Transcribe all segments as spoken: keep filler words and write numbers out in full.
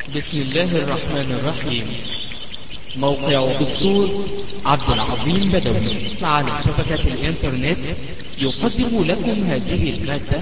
بسم الله الرحمن الرحيم. موقع دكتور عبد العظيم بدوي على شبكة الإنترنت يقدم لكم هذه المادة.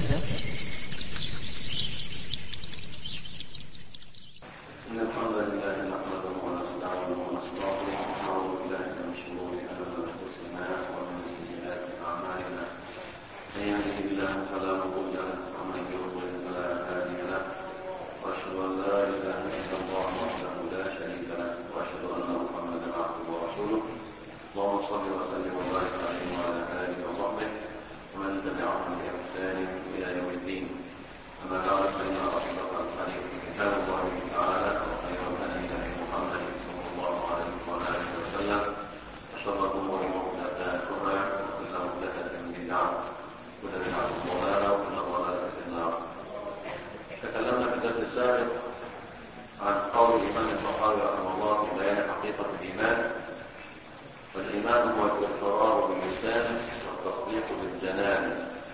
إن الحمد لله نحمده ونستعينه ونستغفره ونعوذ بالله من شرور أنفسنا ومن سيئات أعمالنا. من يهده الله فلا مضل له ومن يضلل فلا هادي له، وأشهد أن لا إله إلا الله وحده لا شريك له، وأشهد أن محمدا عبده ورسوله. اللهم صل وسلم وبارك عليه وعلى آله وصحبه ومن تبعهم بإحسان إلى يوم الدين. أما بعد، فإن أصدق الحديث كتاب الله تعالى، وخير الهدي هدي محمد صلى الله عليه وآله وسلم، وشر الأمور محدثاتها، وكل محدثة بدعة، وكل بدعة ضلالة، وكل ضلالة في النار. تكلمنا في الدرس السابق عن قول الإمام الطحاوي رحمه الله في بيان حقيقة الإيمان. فالإيمان هو الإقرار باللسان والتصديق بالجنان،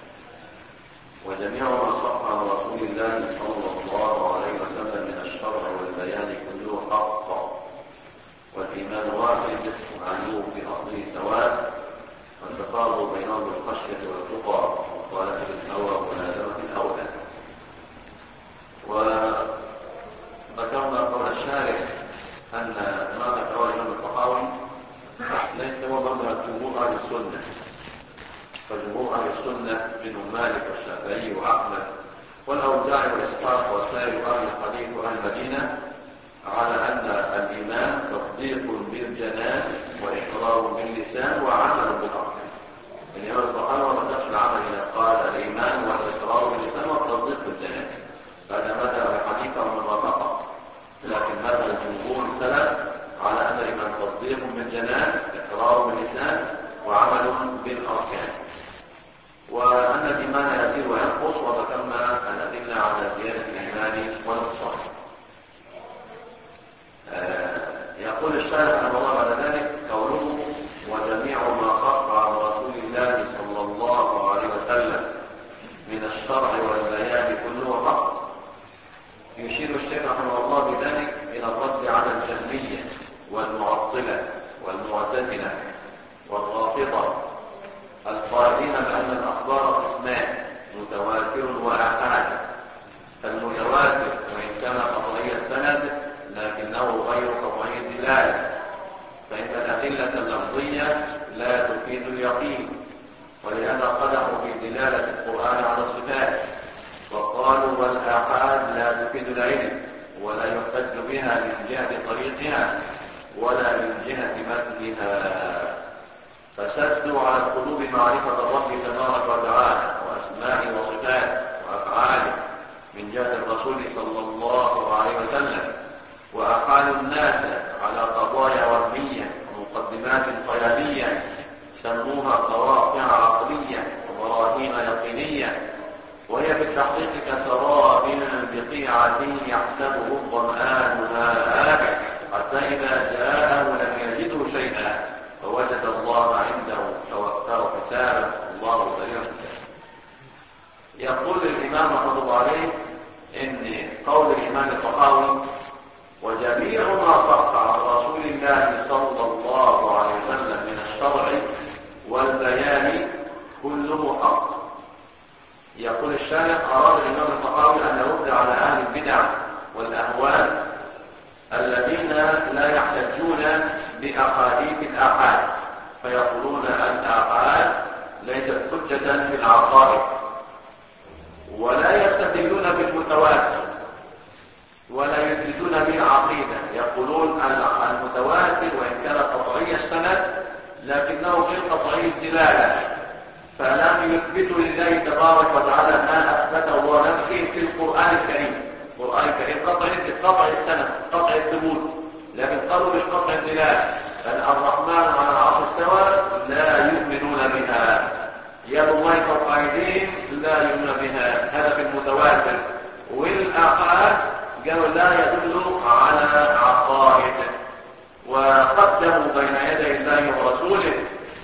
وجميع ما صح عن رسول الله صلى الله عليه وسلم من الشرع والبيان كله حق. والإيمان واحد معلوم في أصله سواء، والتفاضل بينهم بالخشية والتقى ومخالفة الهوى وملازمة الأولى. وذكرنا قول الشارح أن ما ذكره الإمام الطحاوي ليس هو مذهب جمهور أهل السنة، فجمهور أهل السنة منهم مالك والشافعي وأحمد والأوزاعي وإسحاق وسائر أهل الحديث وأهل المدينة على أن الإيمان تصديق بالجنان وإقرار باللسان وعمل بالأركان. الإمام الطحاوي ما ذكرش العمل هنا، قال الإيمان والإقرار باللسان والتصديق بالجنان. هذا مذهب الحديث ومن وافقه، لكن مذهب الجمهور السلف على أن الإيمان تصديق بالجنان، إقرار باللسان، وعمل بالأركان، وأن الإيمان يزيد وينقص، وذكرنا الأدلة على زيادة الإيمان ونقصانه. آه يقول الشارح رحمه الله بعد ذلك قوله وجميع ما صح عن رسول الله صلى الله عليه وسلم من الشرع والبيان كله حق. يشير الشيخ رحمه الله بذلك إلى الرد على الجهمية والمعطلة والمعتزلة والرافضة القائلين بأن الأخبار قسمان، متواتر وآحاد. فالمتواتر وإن كان قطعي السند لكنه غير قطعي الدلالة، فإن الأدلة اللفظية لا تفيد اليقين، ولهذا قدحوا في دلالة القرآن على الصفات، وقالوا والآحاد لا تفيد العلم ولا يحتج بها من جهة طريقها ولا من جهة متنها، فسدوا على القلوب معرفة الرب تبارك وتعالى وأسمائه وصفاته وأفعاله من جهة الرسول صلى الله عليه وسلم، وأحالوا الناس على قضايا وهمية ومقدمات خيالية سموها قواطع عقلية وبراهين يقينية، وهي في التحقيق كسراب بقيعة يحسبه الظمآن ماء حتى إذا جاءه لم يجده شيئا فوجد الله عنده فوفاه حسابه الله سريع الحساب. يقول الإمام رحمه الله عليه إن قول الإمام الطحاوي وجميع ما صح عن رسول الله صلى الله عليه وسلم من الشرع والبيان كله حق. يقول الشارح أراد الإمام الطحاوي أن يرد على أهل البدع والأهواء الذين لا يحتجون بأحاديث الآحاد، فيقولون الآحاد ليست حجة في العقائد، ولا يستدلون بالمتواتر ولا يثبتون به العقيدة. يقولون المتواتر وإن كان قطعي السند لكنه غير قطعي الدلالة، فلم يثبتوا لله تبارك وتعالى ما أثبته الله نفسه في القرآن الكريم. القرآن الكريم قطع قطع السند قطع الثبوت، لكن قالوا مش قطع الدلالة، لأن الرحمن على العرش استوى لا يؤمنون بها، يد الله فوق أيديهم لا يؤمنون بها، هذا في المتواتر. والآحاد قالوا لا يدل على عقائد، وقدموا بين يدي الله ورسوله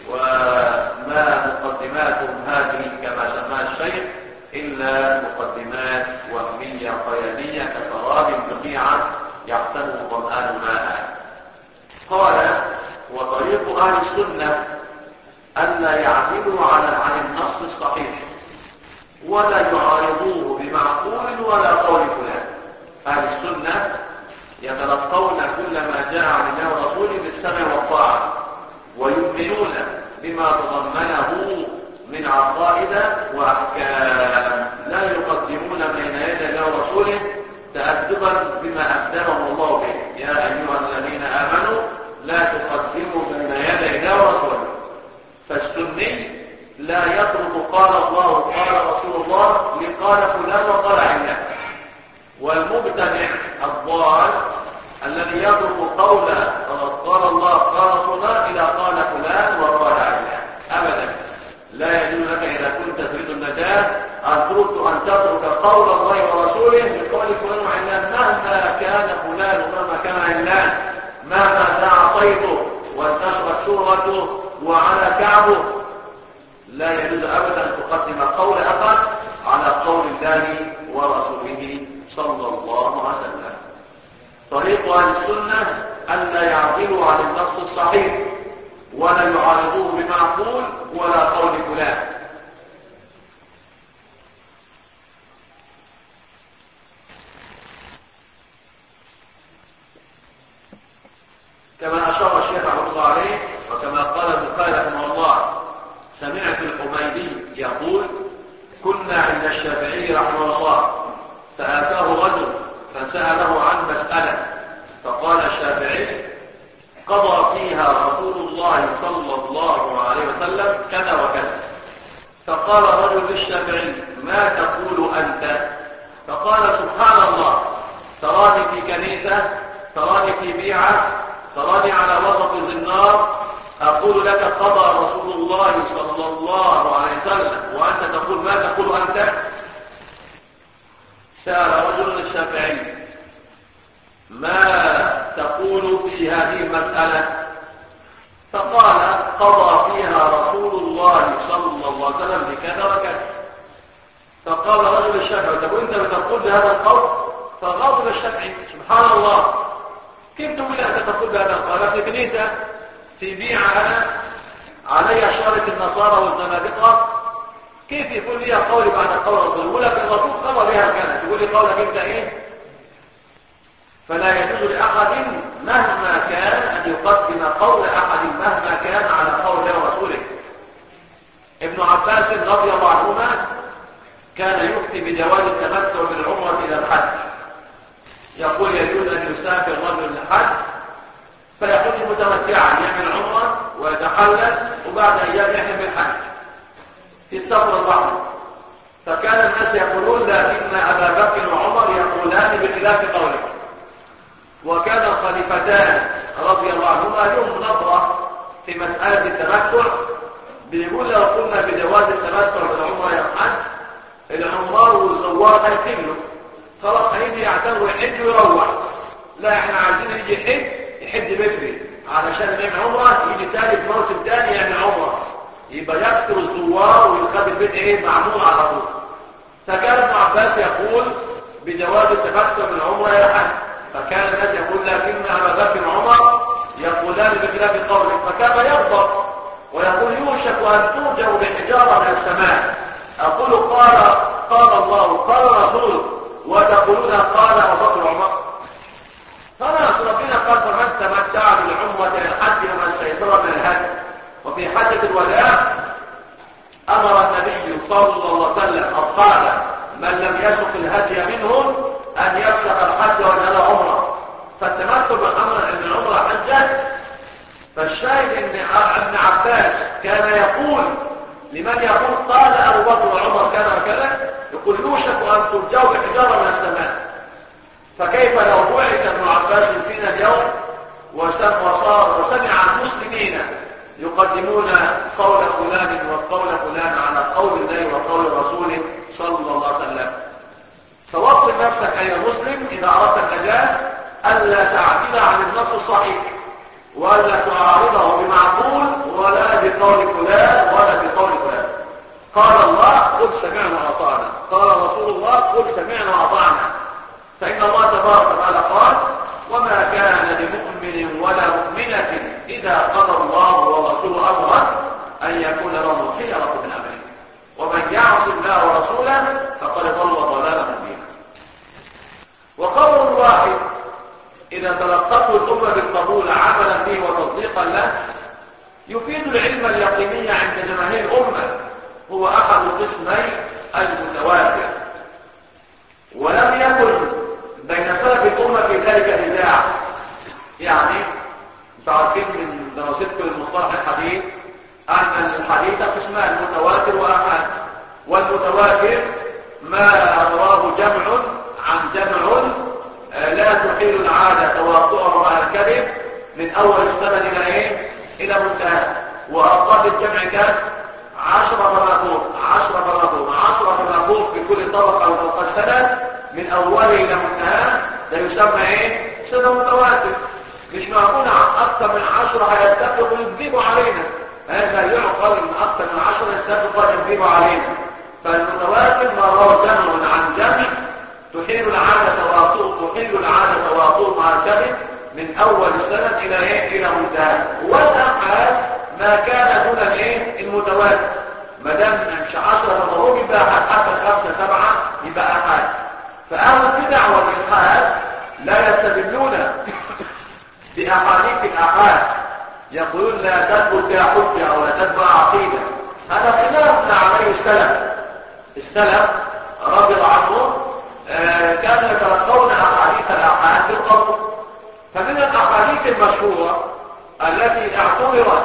وما مقدماتهم هذه كما سماها الشيخ إلا مقدمات وهمية خيالية كسراب بقيعة يحسبه الظمآن ماء. قال وطريق أهل السنة ألا يعدلوا على عن النص الصحيح ولا يعارضوه بمعقول ولا قول فلان. أهل السنة يتلقون كل ما جاء عن الله ورسوله بالسمع والطاعة، ويؤمنون بما تضمنه من عقائد وأحكام، لا يقدمون بين يدي الله ورسوله تأدبا بما أقدمه الله به. يا أيها الذين آمنوا لا تقدموا بين يدي الله ورسوله. فالسني لا يترك قال الله قال رسول الله لقال فلان وقال علان، والمبتدع الضال الذي يترك قول قال الله قال رسول الله إلى قال فلان وقال علان. أبدا لا يجوز لك إذا كنت تريد النجاة أن تترك قول الله ورسوله لقول فلان وعلان، مهما كان فلان ومهما كان علان، مهما ذاع صيته وانتشرت شهرته وعلى كعبه، لا يجوز أبدا أن تقدم قول أحد على قول الله ورسوله صلى الله عليه وسلم. طريق أهل السنة ألا يعدلوا عن النص الصحيح ولا يعارضوه بمعقول ولا قول فلان. كما أشار الشيخ رحمه الله عليه، وكما قال البخاري رحمه الله: سمعت الحميدي يقول: كنا عند الشافعي رحمه الله فأتاه رجل فسأله عن مسألة، فقال الشافعي: قضى فيها رسول الله صلى الله عليه وسلم كذا وكذا. فقال رجل للشافعي: ما تقول أنت؟ فقال: سبحان الله، تراني في كنيسة، تراني في بيعة، تراني على وسط النار، أقول لك قضى رسول الله صلى الله عليه وسلم وأنت تقول ما تقول أنت؟ سأل رجل الشافعي: ما تقول في هذه المسألة؟ فقال: قضى فيها رسول الله صلى الله عليه وسلم بكذا وكذا. فقال رجل الشافعي: طب وانت بتقول بهذا القول؟ فغضب الشافعي: سبحان الله، كيف تقول أنت تقول بهذا القول؟ في كنيسة، في بيعة، أنا علي شارة النصارى والزنادقة، كيف يقول لي قولي بعد قول الرسول؟ يقول لك الرسول قضى بها كذا، تقول لي قولك انت ايه؟ فلا يجوز لأحد مهما كان أن يقدم قول أحد مهما كان على قول الله ورسوله. ابن عباس رضي الله عنهما كان يفتي بجواز التمتع بالعمرة إلى الحج، يقول يجوز أن يسافر الرجل للحج فيحج متمتعا، يعمل عمرة ويتحلل وبعد أيام يحرم بالحج في السفر البحر. فكان الناس يقولون: لكن أبا بكر وعمر يقولان بخلاف قولك. وكان الخليفتان رضي الله عنهما لهم نظرة في مسألة التمتع، بيقول: لو قلنا بجواز التمتع بالعمرة إلى الحج، العمار والزوار هيكملوا خلاص، هيجي يعتبروا يحج ويروح. لا، احنا عايزين يجي يحج يحج بدري علشان يعمل عمره، يجي ثالث موسم ثاني يعمل عمره، يبقى يكثر الزوار ويخلي البيت ايه معمول على طول. فكان ابن عباس يقول بجواز التمتع بالعمره الى الحج، فكان الناس يقول: لكن ابا بكر وعمر يقولان بخلاف قولك. فكان يغضب ويقول: يوشك ان ترجع بحجاره من السماء، اقول قال قال الله قال رسول وتقولون قال ابو بكر وعمر. فناس ربنا قال: فمن تمتع بالعمره الى الحج ومن استيسر من الهدي. وفي حجة الوداع أمر النبي صلى الله عليه وسلم أصحابه من لم يسق الهدي منهم أن يفسق الحج ويجعل عمره. فالتمتع بالعمرة حجة. فالشاهد أن ابن عباس كان يقول لمن يقول قال أبو بكر وعمر كذا وكذا، يقول: يوشك أن ترجعوا بحجارة من السماء. فكيف لو بعث ابن عباس فينا اليوم وصار وسمع المسلمين يقدمون قول فلان وقول فلان على قول الله وقول رسوله صلى الله عليه وسلم؟ فوصل نفسك أيها المسلم إذا أردت النجاة ألا تعدل عن النص الصحيح ولا تعارضه بمعقول ولا بقول فلان ولا بقول فلان. قال الله: قل سمعنا وأطعنا. قال رسول الله: قل سمعنا وأطعنا. فإن الله تبارك وتعالى قال: مؤمن ولا مؤمنة إذا قضى الله ورسوله أمرا أن يكون لهم الخيرة من أمره ومن يعص الله ورسوله فقد ضل ضلالا مبينا. وقول الواحد إذا تلقته الأمة بالقبول عملا به وتصديقا له يفيد العلم اليقيني عند جماهير الأمة، هو أحد قسمي المتواتر، ولم يكن بين سلف الأمة في ذلك نزاع. يعني تعرفين من دراستكم للمصطلح الحديث أن الحديث قسمان متواتر وآحاد، والمتواتر ما رواه جمع عن جمع لا تحيل العادة تواطؤه مع الكذب من أول السند إلى إيه؟ إلى منتهى. وأوقات الجمع كان عشرة مراتب عشرة مراتب عشرة مراتب في كل طبقة وفوق السند من أوله إلى منتهى، ده يسمى إيه؟ سند متواتر. مش معقول أكثر من عشرة هيتفقوا ويكذبوا علينا، هذا يعقل من أكثر من عشرة يتفقوا ويكذبوا علينا. فالمتواتر ما رواه جمع عن جمع تحيل العادة تواطؤ تحيل العادة تواطؤ مع الكذب من أول السند إلى إيه؟ إلى منتهى. والآحاد ما كان دون الإيه؟ المتواتر. ما دام مش عشرة مضروب يبقى أحد، حتى خمسة سبعة يبقى أحد. فأهل البدع والإلحاد لا يستدلون بأحاديث الآحاد، يقولون لا تثبت بها حجة ولا تتبع عقيدة. هذا خلاف ما عليه السلف. السلف رضي الله عنهم آه كانوا يتلقون أحاديث الآحاد بالقبول. فمن الأحاديث المشهورة التي اعتبرت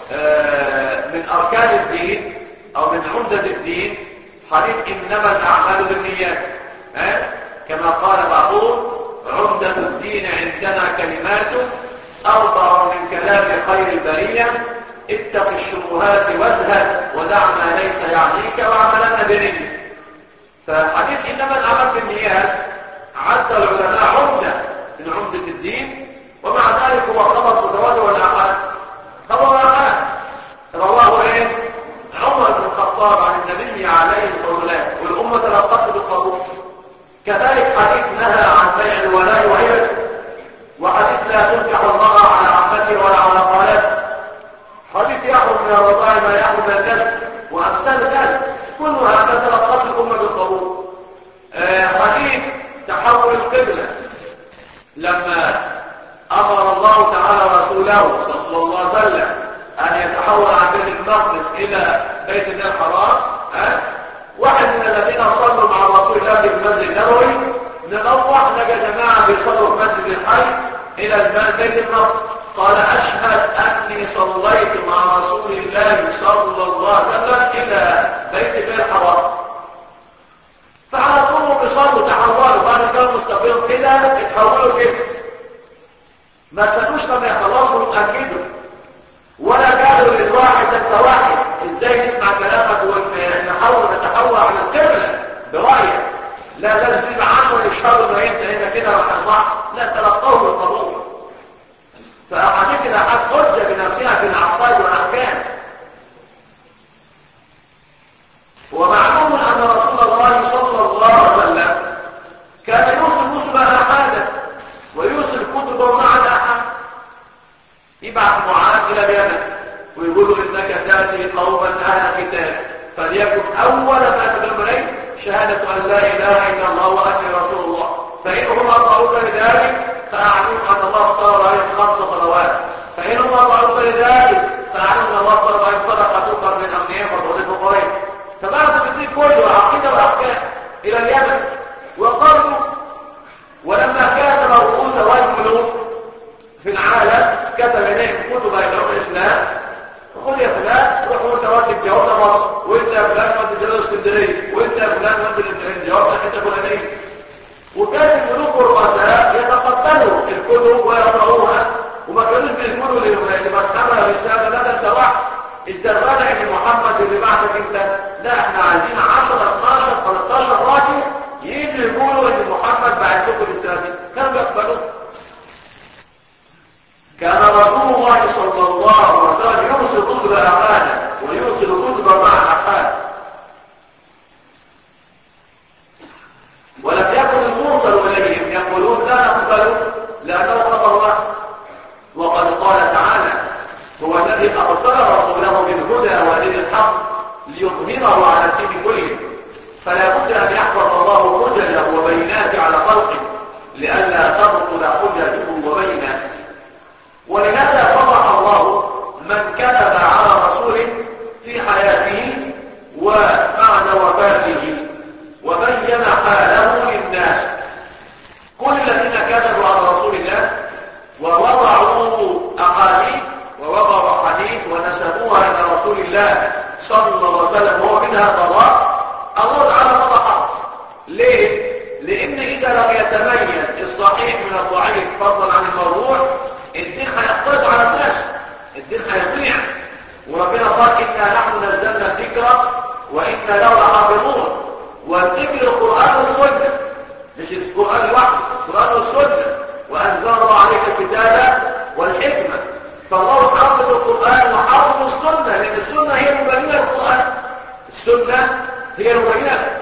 آه من أركان الدين أو من عمدة الدين حديث إنما الأعمال بالنيات، آه؟ كما قال بعضهم عمدة الدين عندنا كلماته أربع من كلام خير البرية اتق الشبهات وازهد ودع ما ليس يعنيك واعملن بنية. فحديث إنما الأعمال بالنيات عد العلماء عمدة من عمدة الدين، ومع ذلك هو خبر متواتر ولا أحد؟ خبر أحد رواه إيه؟ عمر بن الخطاب عن النبي عليه الصلاة والسلام، والأمة تلقته بالقبول. كذلك حديث نهى عن بيع الولاء وهبته، وحديث لا تنكح المرأة على عمته ولا على خالته، حديث يحرم من الرضاع ما يحرم من الكسب، وأمثال ذلك كل هذا تلقته الأمة بالقبول. آه حديث تحول القبلة لما أمر الله تعالى رسوله صلى الله عليه وسلم أن يتحول عن بيت المقدس إلى بيت الله الحرام، أه؟ واحد من الذين صلوا مع رسول الله في المسجد النبوي نروح لقى جماعة بيصلوا في مسجد الحي إلى بيت المقدس، قال أشهد أني صليت مع رسول الله صلى الله عليه وسلم إلى بيت الله الحرام. فعلى طول بيصلوا تحولوا بعد كانوا مستقيم كده اتحولوا كده، ما استنوش لما يخلصوا ويتأكدوا، ولا قالوا للواحد انت واحد ازاي نسمع كلامك ونحاول نتحول على القبلة برأيك، لا لازم تبقى عنه يشهدوا ما انت هنا كده راح صح، لا تلقوه بالقبول. فأحاديث الآحاد حجة بنفسها في العقائد والأحكام. ومعلوم أن رسول الله صلى الله عليه وسلم كان يرسل رسل آحادا ويرسل كتبه مع الآحاد. يبعث معاذ إلى اليمن ويقولوا إنك تأتي قوما أهل كتاب فليكن أول ما تدعو إليه شهادة أن لا إله إلا الله وأني رسول الله، فإنهم أطاعوك لذلك فأعلموا أن الله افترض عليهم خمس صلوات، فإنهم أطاعوك لذلك فأعلموا أن الله افترض عليهم صدقة تؤخذ من أغنياء وتعطي فقراء. فبعثوا بالدين كله عقيدة وأحكام إلى اليمن وقالوا، ولما كتب رؤوس والملوك في العالم كتب إليهم كتب يدعون الإسلام، خذ يا فلان روح وانت واجب جواب مصر، وانت يا فلان وانت جلال اسكندريه، وانت يا فلان وانت الجواب حته فلانيه. وكان الملوك والرؤساء يتقبلوا الكتب ويقرؤوها، وما كانوش بيقولوا لمن حمل الرساله لا ده انت واحد الدربانه ان محمد اللي بعتك انت، لا احنا عايزين عشرة اتناشر تلتاشر راجل تبطل حججه وبينه. ولهذا فضح الله من كذب على رسوله في حياته وبعد وفاته وبين حاله للناس. كل الذين كذبوا على رسول الله ووضعوا أحاديث ووضعوا حديث ونسبوها إلى رسول الله صلى الله عليه وسلم وهو منها ضلال، الله تعالى فضحه. ليه؟ لأن إذا لم يتميز الصحيح من الضعيف فضلا عن الموضوع، الدين هيختلط على الناس، الدين هيضيع. وربنا قال إنا نحن نزلنا الذكر وإنا له لحافظون. والذكر القرآن والسنة، مش القرآن لوحده، القرآن والسنة. وأنزل الله عليك الكتاب والحكمة. فالله حافظ القرآن وحافظ السنة، لأن السنة هي مبينة للقرآن. السنة هي مبينة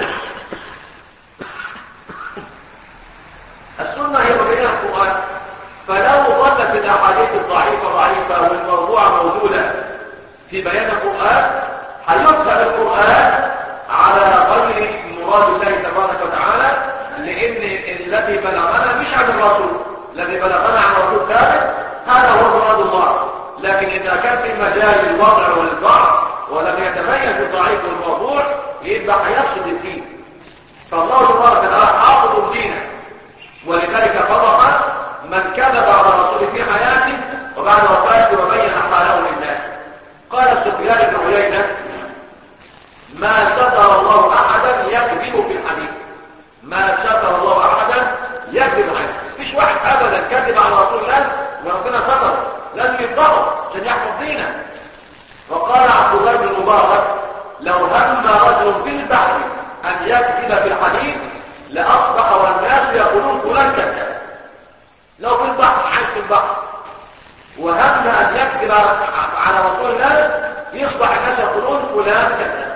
السنة هي مبينة للقرآن. فلو ظلت الأحاديث الضعيفة ضعيفة والموضوع موجودة في بيان القرآن، هيفهم القرآن على غير مراد الله تبارك وتعالى، لأن الذي بلغنا مش عن الرسول، الذي بلغنا عن الرسول ثابت، هذا هو مراد الله. لكن إذا كان في مجال الوضع والضعف ولم يتميز الضعيف والموضوع، يبقى هيفسد الدين. فالله تبارك وتعالى حافظ دينه، ولذلك فضح من كذب على رسوله في حياته وبعد وفاته وبين حاله للناس. قال سفيان بن عيينة: ما ستر الله أحدا يكذب في الحديث. ما ستر الله أحدا يكذب عنه. مفيش واحد أبدا كذب على رسول الله وربنا ستر، لازم يفضحه عشان يحفظ دينه. وقال عبد الله بن المبارك: لو هم رجل في البحر أن يكذب في الحديث لأصبح والناس يقولون فلان كذاب. لو في البحر، عايش في البحر، وهم أن يكذب على رسول الله، يصبح الناس يقولون فلان كذاب.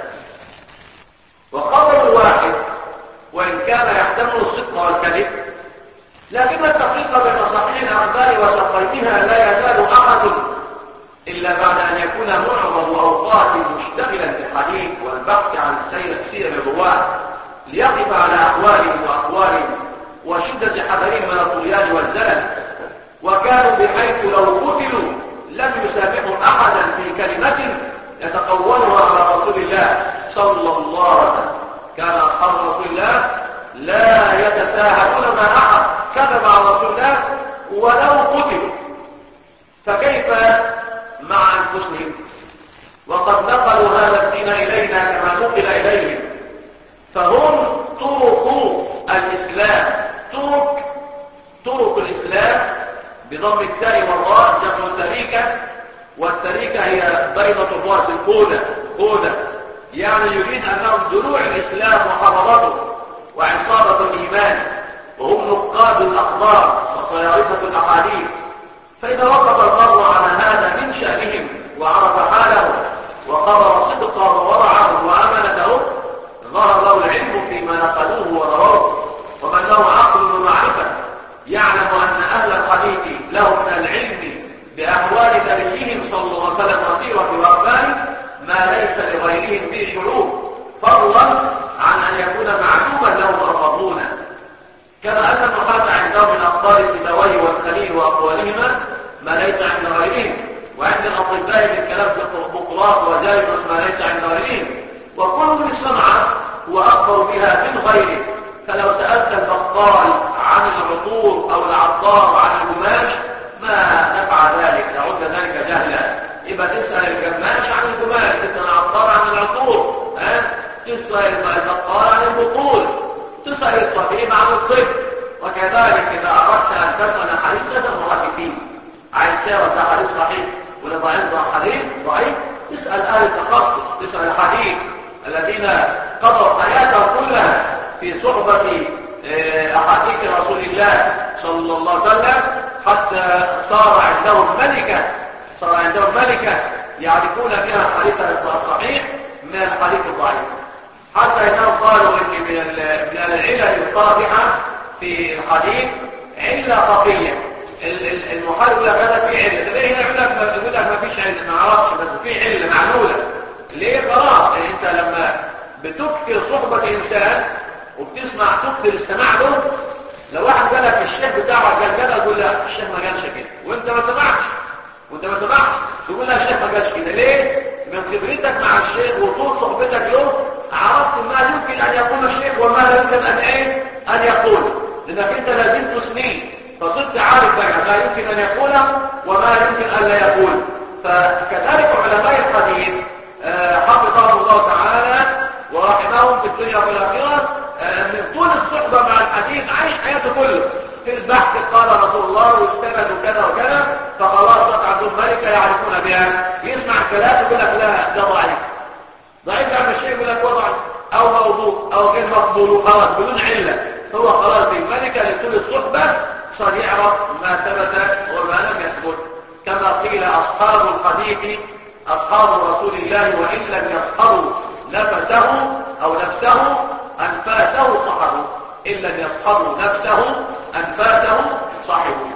وخبر واحد وإن كان يحتمل الصدق والكذب، لكن التفريق بين صحيح الأخبار وسقيمها لا يزال أحد إلا بعد أن يكون معظم أوقاته مشتغلا بالحديث والبحث عن سير سير الرواة ليقف على أقوالهم وأقوالهم وشدة حذرهم من الطغيان والزلل. وكانوا بحيث لو قتلوا لم يسامحوا أحدا في كلمة يتقولها على رسول الله صلى الله عليه وسلم. كان أصحاب رسول الله لا يتساهلون مع أحد كذب على رسول الله ولو قتلوا، فكيف مع أنفسهم؟ وقد نقلوا هذا الدين إلينا كما نقل إليهم. فهم طرق الإسلام، طرق طرق الإسلام بضم التاء والراء جمع التريكة، والتريكة هي بيضة الرأس الكودة كودة، يعني يريد أنهم ضلوع الإسلام وحضارته وعصابة الإيمان، وهم نقاد الأخبار وصيارفة الأحاديث. فإذا وقف المرء على هذا من شأنهم وعرف حاله وقرر صدقه وورعه وأمانته، ظهر له العلم فيما نقلوه ورووه. ومن له عقل ومعرفة يعلم أن أهل الحديث له من العلم بأحوال نبيهم صلى الله عليه وسلم وسيرة وأخباره ما ليس لغيرهم به شعور، فضلا عن أن يكون معلوما لهم وأرضونه. كما أن النحاة عندهم من أخبار السيبويه والخليل وأقوالهما ما ليس عند غيرهم، وعند الأطباء من كلام بقراط وجايبس ما ليس عند غيرهم. وكل من سمع وأخبر بها من غيره. فلو سألت البقال عن العطور أو العطار عن القماش ما نفع ذلك، يعد ذلك جهلا. يبقى تسأل القماش عن القماش، تسأل العطار عن العطور، أه؟ تسأل البقال عن البطول، تسأل الطبيب عن الطب. وكذلك إذا أردت أن تسأل حديث تسأل المحدثين، عايز تعرف ده حديث صحيح ولا ضعيف حديث ضعيف، تسأل أهل التخصص، تسأل الحديث الذين قضوا حياتهم كلها في صحبة أحاديث رسول الله صلى الله عليه وسلم، حتى صار عندهم ملكة صار عندهم ملكة يعرفون بها الحديث الصحيح من الحديث الضعيف. حتى إنهم قالوا إن من العلل القادحة في الحديث علة خفية. المحارب لا كان في علة، ليه هنا يقول لك ما فيش علة، ما عرفش، بس في علة معلولة. ليه؟ خلاص انت لما بتكثر صحبة انسان وبتسمع تكثر السماع له، لو واحد قال لك الشيخ بتاعك قال كده تقول لا الشيخ ما قالش كده وانت ما سمعتش وانت ما سمعتش تقول لا الشيخ ما قالش كده ليه؟ من خبرتك مع الشيخ وطول صحبتك له عرفت ما يمكن ان يقول الشيخ وما لا يمكن ان ايه ان يقول لانك انت لازمت سنين فصرت عارف بقى ما يمكن ان يقوله وما يمكن ان لا يقول. فكذلك علماء الحديث حفظهم الله تعالى ورحمهم في الدنيا وفي الاخره من طول الصحبه مع الحديث عايش حياته كله في البحث قال رسول الله واستند وكذا وكذا فخلاص بقى عندهم ملكه يعرفون بها يسمع الكلام يقول لك لا ده ضعيف ضعيف لما الشيء يقول لك وضع او موضوع او غير مقبول وخلاص بدون عله هو خلاص الملكه لطول الصحبه صار يعرف ما ثبت وما لم يثبت كما قيل اصحاب الحديث اصحاب رسول الله وان لم يصحبوا نفسه او نفسه انفاسه صحبوا ان لم يصحبوا نفسه انفاسه صحبوا.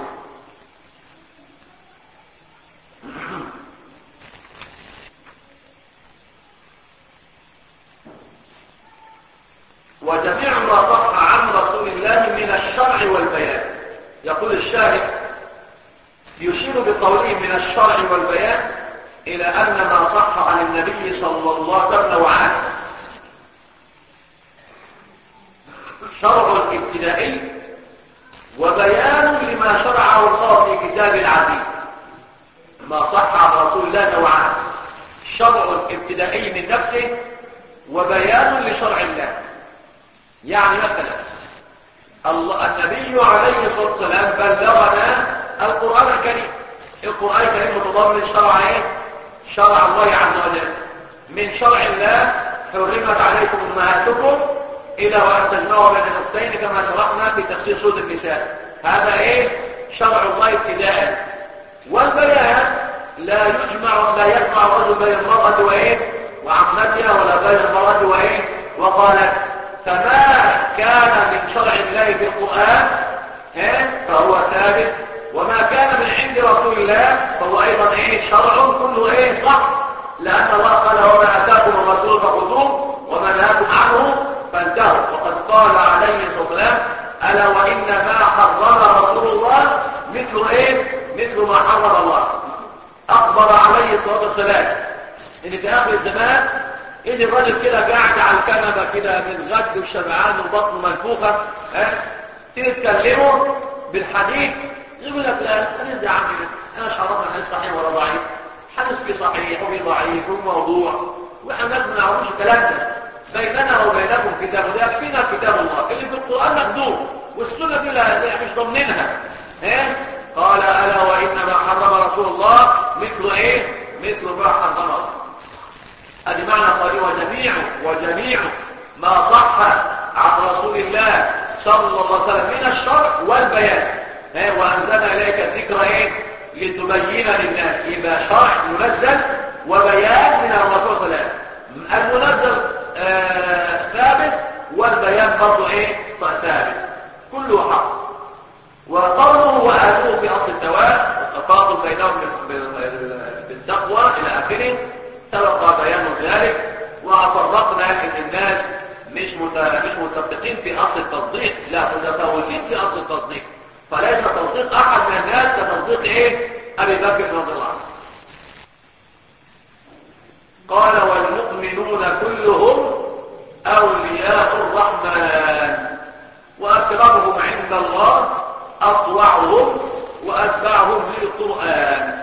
وجميع ما صح عن رسول الله من الشرع والبيان. يقول الشارح يشير بقوله من الشرع والبيان إلى أن ما صح عن النبي صلى الله عليه وسلم نوعان شرع ابتدائي وبيان لما شرعه الله في كتاب العزيز. ما صح عن رسول الله نوعان شرع ابتدائي من نفسه وبيان لشرع الله. يعني مثلا الله النبي عليه الصلاة والسلام بلغنا القرآن الكريم. القرآن الكريم متضمن شرع ايه؟ شرع الله عز وجل. من شرع الله حرمت عليكم امهاتكم الى وان تجمعوا بين الاختين كما شرحنا في تفسير سورة النساء. هذا ايه؟ شرع الله ابتداء. والبيان لا يجمع لا يجمع الرجل بين المرأة وايه؟ وعمتها ولا بين المرأة وايه؟ وقالت. فما كان من شرع الله في القرآن فهو ثابت وما كان من عند رسول الله فهو ايضا ايه شرع كله ايه صح لان الله قال وما اتاكم الرسول فخذوه وما نهاكم عنه فانتهوا. وقد قال عليه الصلاه والسلام الا وان ما حرم رسول الله مثل ايه مثل ما حرم الله. اخبر عليه الصلاه والسلام ان في اخر الزمان ان الراجل كده قاعد على الكنبه كده من غد وشبعان وبطنه منفوخه ها تيجي تكلمه بالحديث يقول لك لا الحديث ده عندي انا شرطنا حديث صحيح ولا ضعيف حديث في صحيح وفي ضعيف وموضوع واحنا ما نعرفش الكلام ده بيننا وبينكم كتاب ده يكفينا كتاب الله اللي في القران مخدوم والسنه دي لا مش ضامنينها ها قال الا وانما حرم رسول الله مثل ايه مثل ما حرم الله. ادي معنى قوله وجميع وجميع ما صح عن رسول الله صلى الله عليه وسلم من الشرع والبيان. ها وانزلنا اليك الذكر ايه لتبين للناس يبقى شرع منزل وبيان من الرسول صلى الله عليه وسلم. المنزل آه ثابت والبيان برضه ايه ثابت كله حق. وقوله وآتوه في اصل التواب والتفاضل بينهم بالتقوى الى اخره سبق بيان ذلك. وفرقنا ان الناس مش مش متفقين في اصل التصديق لا متفاوتين في اصل التصديق فليس تصديق احد من الناس كتصديق ايه ابي بكر رضي الله عنه. قال والمؤمنون كلهم اولياء الرحمن واكرمهم عند الله اطوعهم واتبعهم للقران.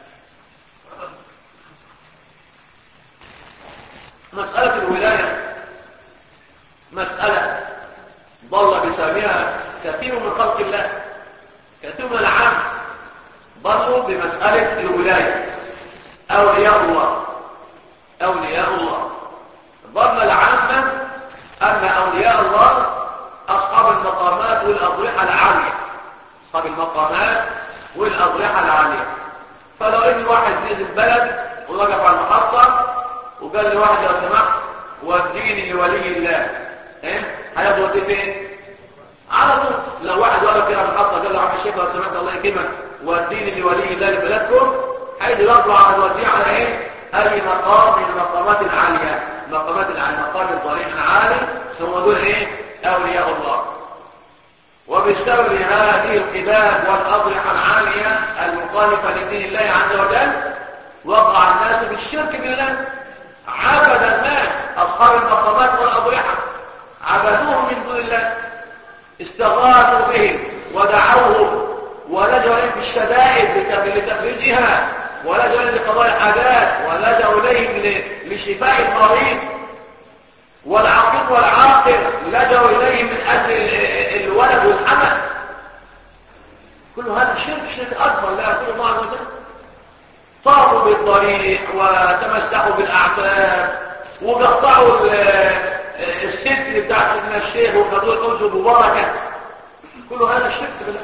مسألة الولاية مسألة ضل بسببها كثير من خلق الله كثير من العام ضلوا بمسألة الولاية. أولياء الله أولياء الله ظن العامة أن أولياء الله أصحاب المقامات والأضرحة العالية أصحاب المقامات والأضرحة العالية. فلو إن واحد نزل البلد ووقف على المحطة وقال لي واحد لو سمحت وديني لولي الله ايه هيودي فين على طول. لو واحد وقف كده محطه قال له عم الشيخ لو سمحت الله يكرمك وديني لولي الله لبلدكم هيجي يطلع على الوديع على ايه اي مقام من المقامات العاليه المقامات العاليه مقام الضريح العالي هم دول ايه اولياء الله. وبسبب هذه القباب والأضرحة العالية المخالفة لدين الله عز وجل وقع الناس بالشرك بالله. عبد الناس أصحاب المقامات والأضرحة، عبدوهم من دون الله، استغاثوا بهم ودعوهم ولجوا إليهم بالشدائد لتفريجها، ولجوا إليهم لقضاء الحاجات، ولجوا إليهم لشفاء المريض، والعقيم والعاقر لجوا إليهم من أجل الولد والحمل. كل هذا شرك، شرك أكبر لا يقول الله عز وجل. طاروا بالضريح وتمسحوا بالأعتاب وقطعوا الستر بتاع سيدنا الشيخ وخذوه الأرض مباركة. كل هذا شرك بالله.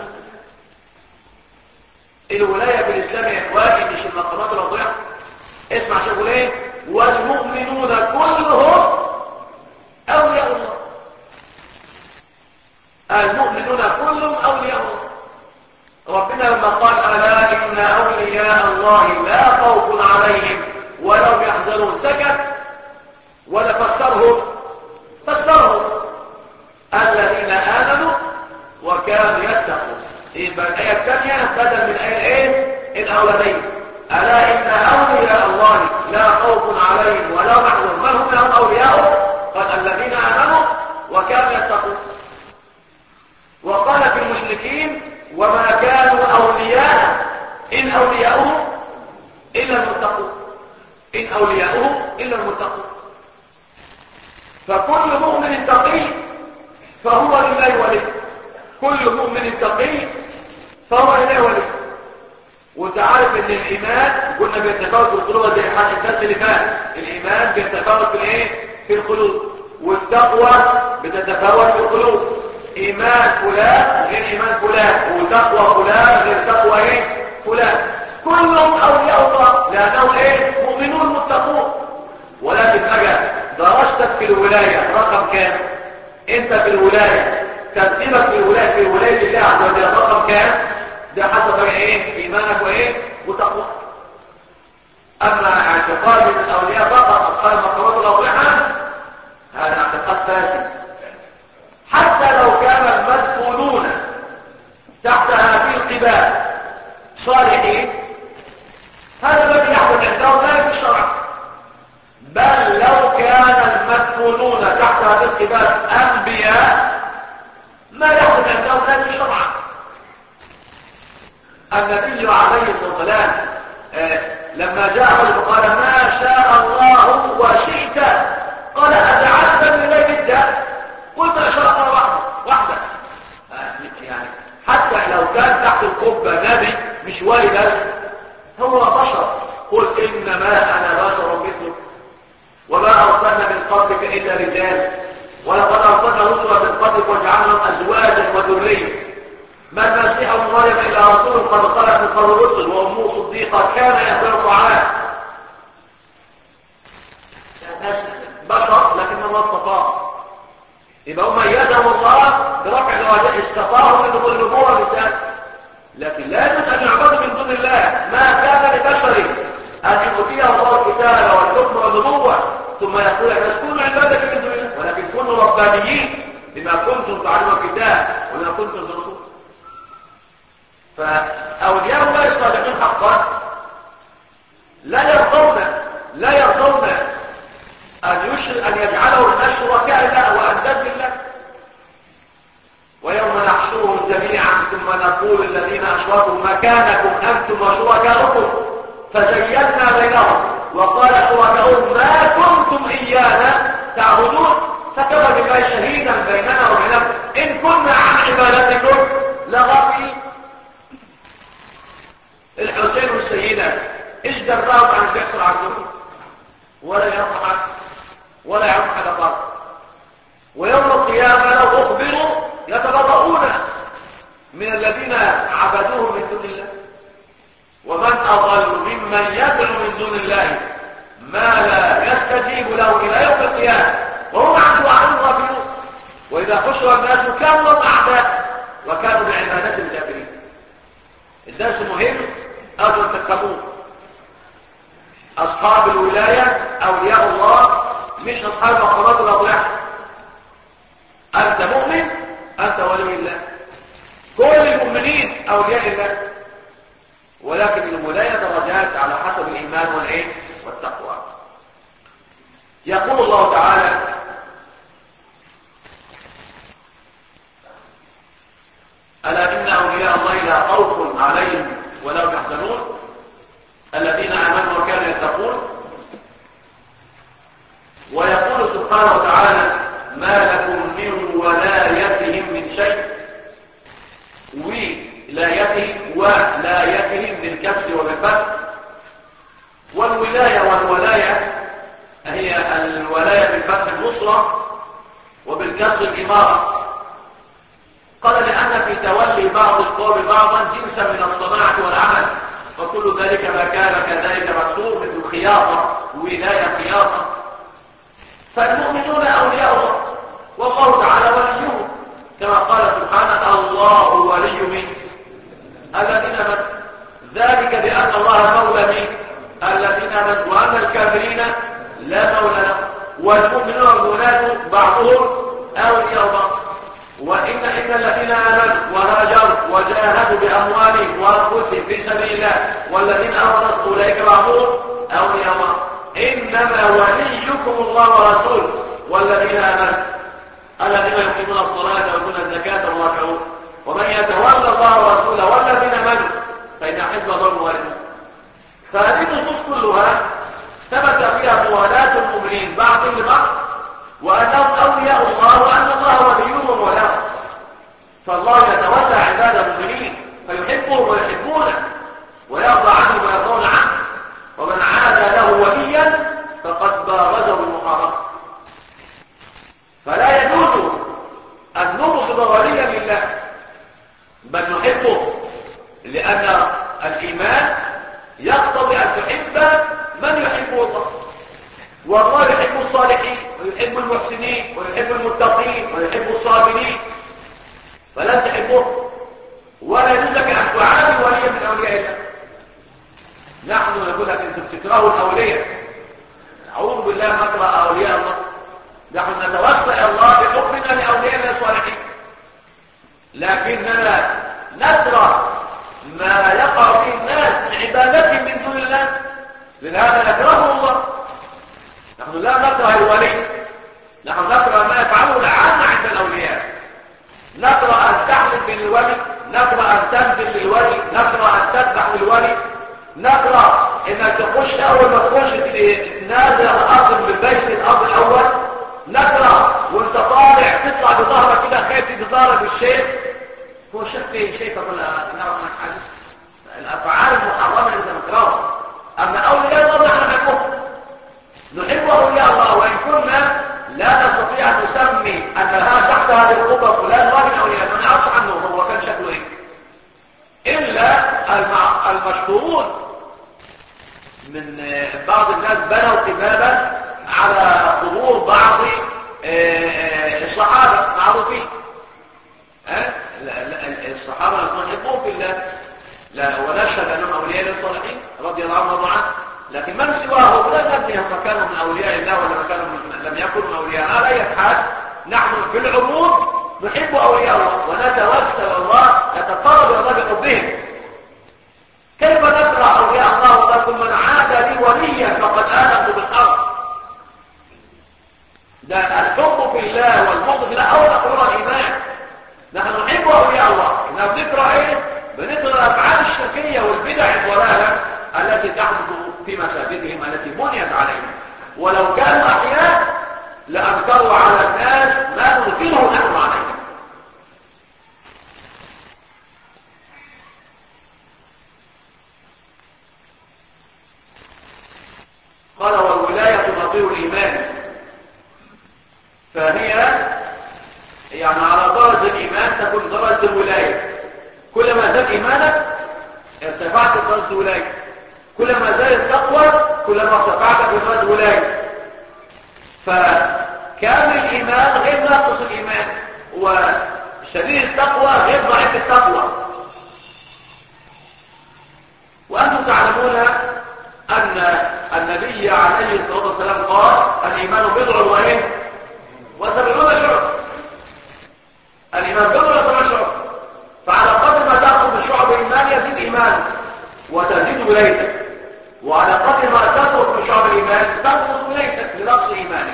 الولاية بالإسلام يا إخواني مش المقامات الأضيعة. اسمع شوفوا ليه. والمؤمنون كلهم أولياء الله. المؤمنون كلهم أولياء الله. ربنا لما قال ألا إن أولياء الله لا خوف عليهم ولو يحزنون سكت ولا فسرهم فسرهم الذين آمنوا وكانوا يتقون. يبقى الآية الثانية بدل من الآية ايه الأولانية. ألا إن أولياء الله لا خوف عليهم ولا يحزنون. من هم لهم أولياء؟ قال الذين آمنوا وكانوا يتقون. وقال في المشركين وما كانوا أولياء إن أولياؤهم إلا المتقون. إن أولياؤهم إلا المتقون. فكل مؤمن تقي فهو لله ولي. كل مؤمن تقي فهو لله ولي. وانت عارف ان الايمان قلنا بيتفاوت في القلوب زي حال الدرس اللي فات. الايمان بيتفاوت في الايه في القلوب، والتقوى بتتفاوت في القلوب. ايمان فلان غير ايمان فلان، وتقوى فلان غير تقوى ايه فلان. كلهم اولياء الله لانهم ايه مؤمنون متقون. ولكن بقى دراستك في الولايه رقم كام؟ انت في الولايه ترتيبك في الولايه في ولايه الله عز وجل رقم كام؟ ده حسب بقى ايه ايمانك وايه وتقوى. اما اعتقاد من الاولياء فقط اصحاب المقامات الاضرحه هذا اعتقاد فاسد. حتى لو كان المدفونون تحت هذه القباب صالحين هذا الذي يحدث عندهم لا في الشرع. بل لو كان المدفونون تحت هذه القباب انبياء ما يحدث عندهم لا في الشرع. النبي عليه الصلاه والسلام آه لما جاءه قال ما شاء الله وشئت قال أجعلت من ليل الدهر قلت أشرق واحدة واحدة. آه يعني حتى لو كان تحت القبة نبي مش ولي بس هو بشر. قل إنما أنا بشر مثلك وما أرسلنا من قبلك إلا رجال ولقد أرسلنا رسلا من قبلك وجعلنا أزواجا وذرية ما المسيح ابن مريم إلا رسول قد خلت من قبل الرسل وأمه صديقة كان يأكل الطعام. بشر لكن الله اصطفاه. يبقى هم ميزهم الله برفع درجات استطاعوا من دخول النبوة بالذات. لكن لا يجوز أن يعبدوا من دون الله. ما كان لبشر أن يؤتيه الله الكتاب والحكم والنبوة ثم يقول أن تكونوا عبادة من دون الله ولكن كونوا ربانيين بما كنتم تعلمون الكتاب وما كنتم تدرسون. فأولياء الله الصالحين حقا لا يرضون لا يرضون أن يشرك أن يجعلوا الناس شركاء الله وأنداد لله. ويوم نحشرهم جميعا ثم نقول الذين أشركوا مكانكم أنتم وشركاؤكم فزينا بينهم وقال شركاؤهم ما كنتم إيانا تعبدون فكفى بالله شهيدا بيننا وبينكم إن كنا عن عبادتكم لغافلين. الحسين والسيدة ايش دربهم عن الكسر عنهم ولا يضحك ولا يعرف حدا قال. ويوم القيامة لو أخبروا يتبرؤون من الذين عبدوهم من دون الله. ومن أضل ممن يدعو من دون الله ما لا يستجيب له إلى يوم القيامة وهم عن دعائهم غافلون. وإذا حشر الناس كانوا أعداء وكانوا بعبادتهم كافرين. الدرس مهم أرجو أن تفهموه. أصحاب الولاية أولياء الله مش أصحاب مقامات الأضلاع. أنت مؤمن أنت ولي الله كل المؤمنين أولياء الله، ولكن الولاية درجات على حسب الإيمان والعلم والتقوى. يقول الله تعالى: ألا إن أولياء الله لا خوف عليهم ولا هم يحزنون الذين آمنوا وكانوا يتقون. ويقول سبحانه وتعالى: ما لكم من ولايتهم من شيء. ولايتهم ولايتهم بالكسر وبالفتح. والولاية والولاية هي الولاية بالفتح النصرة وبالكسر الإمارة. قال لأن في تولي بعض القوم بعضا جنسا من الصناعة والعمل، وكل ذلك ما كان كذلك مكسور مثل الخياطة، ولاية خياطة. فالمؤمنون أولياء الله، والله تعالى وليهم، كما قال سبحانه: الله ولي من الذين آمنوا. ذلك بأن الله مولى من الذين آمنوا وأن الكافرين لا مولى لهم. والمؤمنون والمؤمنات بعضهم أولياء بعض. وإن إن الذين آمنوا وهاجروا وجاهدوا بأموالهم وأنفسهم في سبيل الله والذين آمنوا أولئك بعضهم أولياء بعض. إنما وليكم الله ورسوله والذين آمنوا الذين يقيمون الصلاة ويؤتون الزكاة ويركعون. ومن يتولى الله ورسوله والذين آمنوا فإن حزب الله هم الغالبون. فهذه النصوص كلها ثبت فيها موالاة المؤمنين بعضهم لبعض، وأنهم أولياء الله وأن الله وليهم ومولاهم. فالله يتولى عباد المؤمنين فيحبهم ويحبونه ويرضى عنهم ويرضون عنه. ومن عاد له وليا فقد بارزه بالمحاربة. فلا يجوز أن نبغض وليا لله، بل نحبه، لأن الإيمان يقتضي أن تحب من يحبه الله. والله يحب الصالحين ويحب المحسنين ويحب المتقين ويحب الصابرين. فلن تحبه ولا يجوز لك أن تعادي وليا من أولياء الله. نحن نقول لك أنت بتكرهوا الأولياء، أعوذ بالله نكره أولياء الله. نحن نتوسع الله بحبنا لأولياء الله الصالحين، لكننا نكره ما يقع فيه الناس من عبادتهم من دون الله، لهذا نكرهه الله. نحن لا نكره الولي، نحن نكره ما يفعله العامة عند الأولياء. نكره أن تحلف بالولي، نكره أن تنزل للولي، نكره أن تذبح للولي، نكره انك تخش اول ما تخش تنازل الارض بالبيت الارض الاول، نكره وانت طالع تطلع بظهرك كده خايف تتضارب بالشيخ. هو الشيخ فين؟ شايفك ولا نعرف عنك حاجه؟ الافعال المحرمه اللي نكرهها. اما اولياء الله احنا نحبهم، نحب اولياء الله، وان كنا لا نستطيع ان نسمي ان ها تحت هذه القبه فلان راجل اولياء، ما نعرفش عنه هو كان شكله ايه، الا المشهورون من بعض الناس بنوا قبابا على قبور بعض الصحابه معروفين. الصحابه نحبهم في الله، لا ونشهد انهم اولياء الصالحين رضي الله عنهم عنه، لكن من سواهم لا ندري هم كانوا من اولياء الله ولا كانوا لم يكونوا من اولياء. على اي حال نحن في العموم نحب اولياء الله ونتوسل الله نتقرب الى الله بحبهم. كيف نكره اولياء الله ولكن من عاد لي وليا فقد آمنت بالحق؟ ده الحب في الله والبغض في الله اول اقرار الايمان. نحن نحب اولياء الله، اننا بنكره ايه؟ بنكره الافعال الشركيه والبدع الضلاله التي تحدث في مساجدهم التي بنيت عليهم. ولو كانوا احياء لانكروا على الناس ما ننكره نحن عليهم. قال: والولاية نظير الإيمان، فهي يعني على درجة الإيمان تكون درجة الولاية. كلما زاد إيمانك ارتفعت بدرجة الولاية، كلما زاد التقوى كلما ارتفعت بدرجة الولاية. فكامل الإيمان غير ناقص الإيمان، وشديد التقوى غير ضعيف التقوى. وأنتم تعلمون أن النبي عليه الصلاة والسلام قال: الإيمان بضع وإيه؟ وسبعون شعب. الإيمان بضع وسبعون شعب. فعلى إيمانك وتزيد ولايتك، وعلى قدر ما تترك من شعب الإيمان تنقص ولايتك لنقص إيمانك.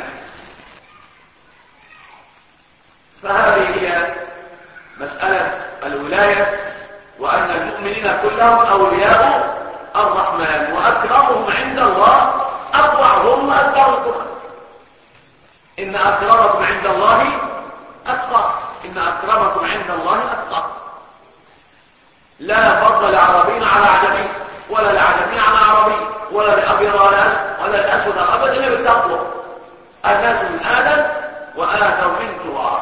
فهذه هي مسألة الولاية، وأن المؤمنين كلهم أولياء الرحمن، وأكرمهم عند الله أطوعهم وأتقاهم. إن أكرمكم عند الله أتقاكم، إن أكرمكم عند الله أتقاكم. لا فضل لعربي على عجمي، ولا لعجمي على عربي، ولا لأبيض ولا الأسود أبدا، إلا بالتقوى. الناس من آدم وآدم من تراب.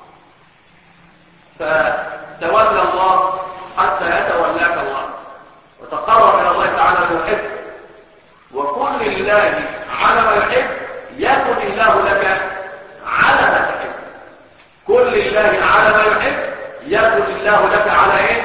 فتولى الله حتى يتولاك الله، وتقرب إلى الله تعالى ويحب، وكن لله على ما يحب يكن الله لك على ما تحب. كن لله على ما يحب يكن الله لك على ايه؟